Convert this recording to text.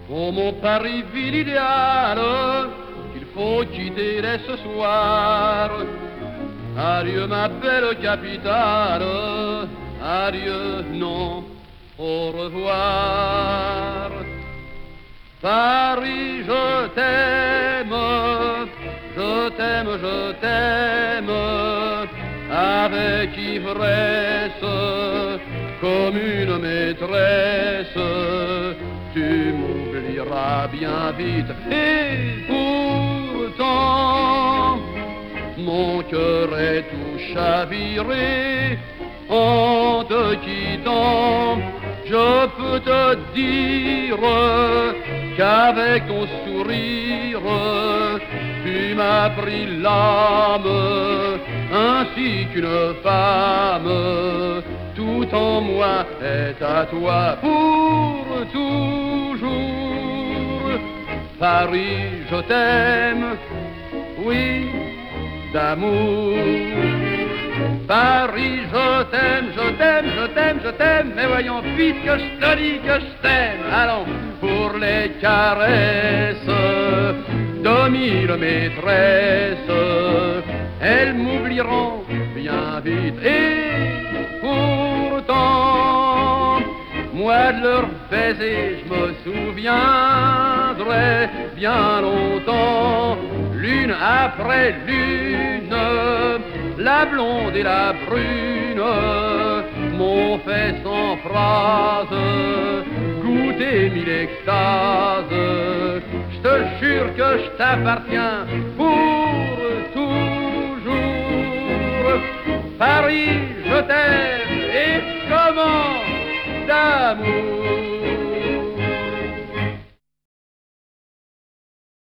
Oh mon Paris, ville idéale, qu'il faut quitter dès ce soir. Adieu ma belle capitale, adieu, non, au revoir. Paris, je t'aime, je t'aime, je t'aime, avec ivresse, comme une maîtresse. Tu m'oublieras bien vite, et pourtant, mon cœur est tout chaviré en te quittant. Je peux te dire qu'avec ton sourire, tu m'as pris l'âme, ainsi qu'une femme. Tout en moi est à toi pour toujours. Paris, je t'aime, oui, d'amour. Paris, je t'aime, je t'aime, je t'aime, je t'aime. Mais voyons vite que je te dis que je t'aime. Allons, pour les caresses de mille maîtresses, elles m'oublieront bien vite. Et pourtant, moi de leur baiser, je me souviendrai bien longtemps, l'une après l'une. La blonde et la brune m'ont fait sans phrase goûter mille extases. Je te jure que je t'appartiens pour toujours. Paris, je t'aime, et comment d'amour.